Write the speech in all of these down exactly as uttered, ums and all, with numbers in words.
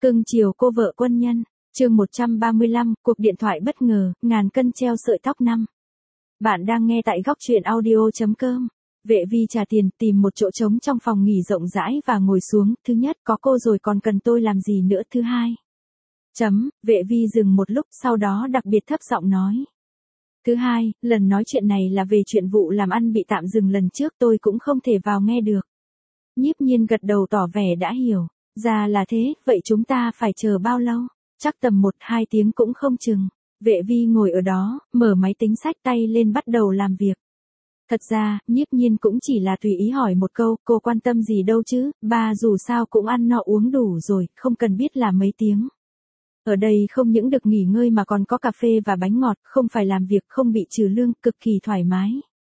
Cưng chiều cô vợ quân nhân. Chương một trăm ba mươi lăm, cuộc điện thoại bất ngờ, ngàn cân treo sợi tóc năm. Bạn đang nghe tại góc truyện audio chấm com. Vệ Vi trả tiền, tìm một chỗ trống trong phòng nghỉ rộng rãi và ngồi xuống. Thứ nhất, có cô rồi còn cần tôi làm gì nữa. Thứ hai. Chấm, Vệ Vi dừng một lúc, sau đó đặc biệt thấp giọng nói. Thứ hai, lần nói chuyện này là về chuyện vụ làm ăn bị tạm dừng lần trước, tôi cũng không thể vào nghe được. Nhiếp Nhiên gật đầu tỏ vẻ đã hiểu. Ra là thế, vậy chúng ta phải chờ bao lâu? Chắc tầm một hai tiếng cũng không chừng. Vệ Vi ngồi ở đó, mở máy tính xách tay lên bắt đầu làm việc. Thật ra, Nhiếp Nhiên cũng chỉ là tùy ý hỏi một câu, cô quan tâm gì đâu chứ, ba dù sao cũng ăn no uống đủ rồi, không cần biết là mấy tiếng. Ở đây không những được nghỉ ngơi mà còn có cà phê và bánh ngọt, không phải làm việc, không bị trừ lương, cực kỳ thoải mái.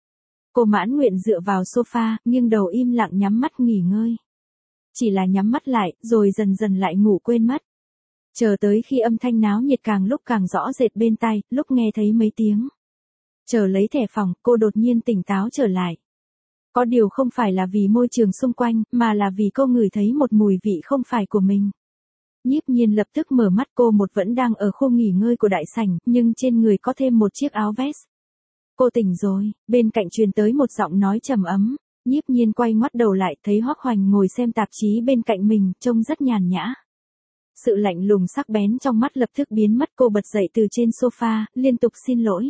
Cô mãn nguyện dựa vào sofa, nghiêng đầu im lặng nhắm mắt nghỉ ngơi. Chỉ là nhắm mắt lại, rồi dần dần lại ngủ quên mất. Chờ tới khi âm thanh náo nhiệt càng lúc càng rõ rệt bên tai, lúc nghe thấy mấy tiếng. Chờ lấy thẻ phòng, cô đột nhiên tỉnh táo trở lại. Có điều không phải là vì môi trường xung quanh, mà là vì cô ngửi thấy một mùi vị không phải của mình. Nhiếp Nhiên lập tức mở mắt, cô một vẫn đang ở khu nghỉ ngơi của đại sảnh, nhưng trên người có thêm một chiếc áo vest. Cô tỉnh rồi, bên cạnh truyền tới một giọng nói trầm ấm. Nhiếp Nhiên quay ngoắt đầu lại, thấy Hoắc Hoành ngồi xem tạp chí bên cạnh mình, trông rất nhàn nhã. Sự lạnh lùng sắc bén trong mắt lập tức biến mất, cô bật dậy từ trên sofa, liên tục xin lỗi.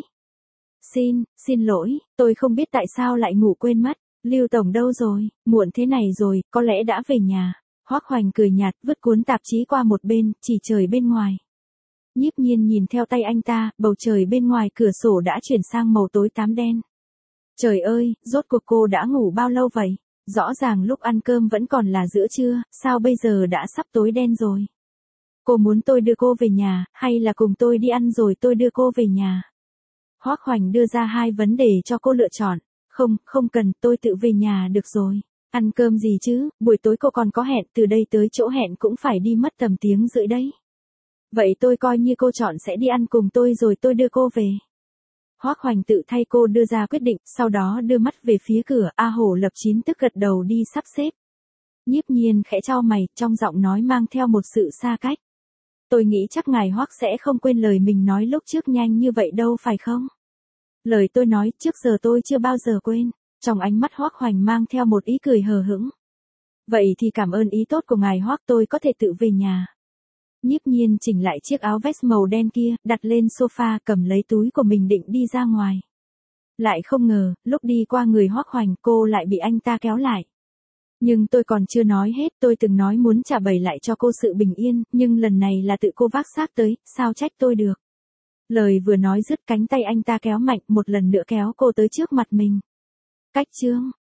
Xin, xin lỗi, tôi không biết tại sao lại ngủ quên mất. Lưu tổng đâu rồi, muộn thế này rồi, có lẽ đã về nhà. Hoắc Hoành cười nhạt, vứt cuốn tạp chí qua một bên, chỉ trời bên ngoài. Nhiếp Nhiên nhìn theo tay anh ta, bầu trời bên ngoài cửa sổ đã chuyển sang màu tối tám đen. Trời ơi, rốt cuộc cô đã ngủ bao lâu vậy? Rõ ràng lúc ăn cơm vẫn còn là giữa trưa, sao bây giờ đã sắp tối đen rồi? Cô muốn tôi đưa cô về nhà, hay là cùng tôi đi ăn rồi tôi đưa cô về nhà? Hoắc Hoành đưa ra hai vấn đề cho cô lựa chọn. Không, không cần, tôi tự về nhà được rồi. Ăn cơm gì chứ, buổi tối cô còn có hẹn, từ đây tới chỗ hẹn cũng phải đi mất tầm tiếng rưỡi đấy. Vậy tôi coi như cô chọn sẽ đi ăn cùng tôi rồi tôi đưa cô về. Hoắc Hoành tự thay cô đưa ra quyết định, sau đó đưa mắt về phía cửa, A Hổ Lập Chín tức gật đầu đi sắp xếp. Nhiếp Nhiên khẽ chau mày, trong giọng nói mang theo một sự xa cách. Tôi nghĩ chắc ngài Hoắc sẽ không quên lời mình nói lúc trước nhanh như vậy đâu phải không? Lời tôi nói trước giờ tôi chưa bao giờ quên. Trong ánh mắt Hoắc Hoành mang theo một ý cười hờ hững. Vậy thì cảm ơn ý tốt của ngài Hoắc, tôi có thể tự về nhà. Nhiếp Nhiên chỉnh lại chiếc áo vest màu đen kia, đặt lên sofa, cầm lấy túi của mình định đi ra ngoài. Lại không ngờ, lúc đi qua người Hoắc Hoành, cô lại bị anh ta kéo lại. Nhưng tôi còn chưa nói hết, tôi từng nói muốn trả bày lại cho cô sự bình yên, nhưng lần này là tự cô vác xác tới, sao trách tôi được. Lời vừa nói dứt, cánh tay anh ta kéo mạnh, một lần nữa kéo cô tới trước mặt mình. Cách chương,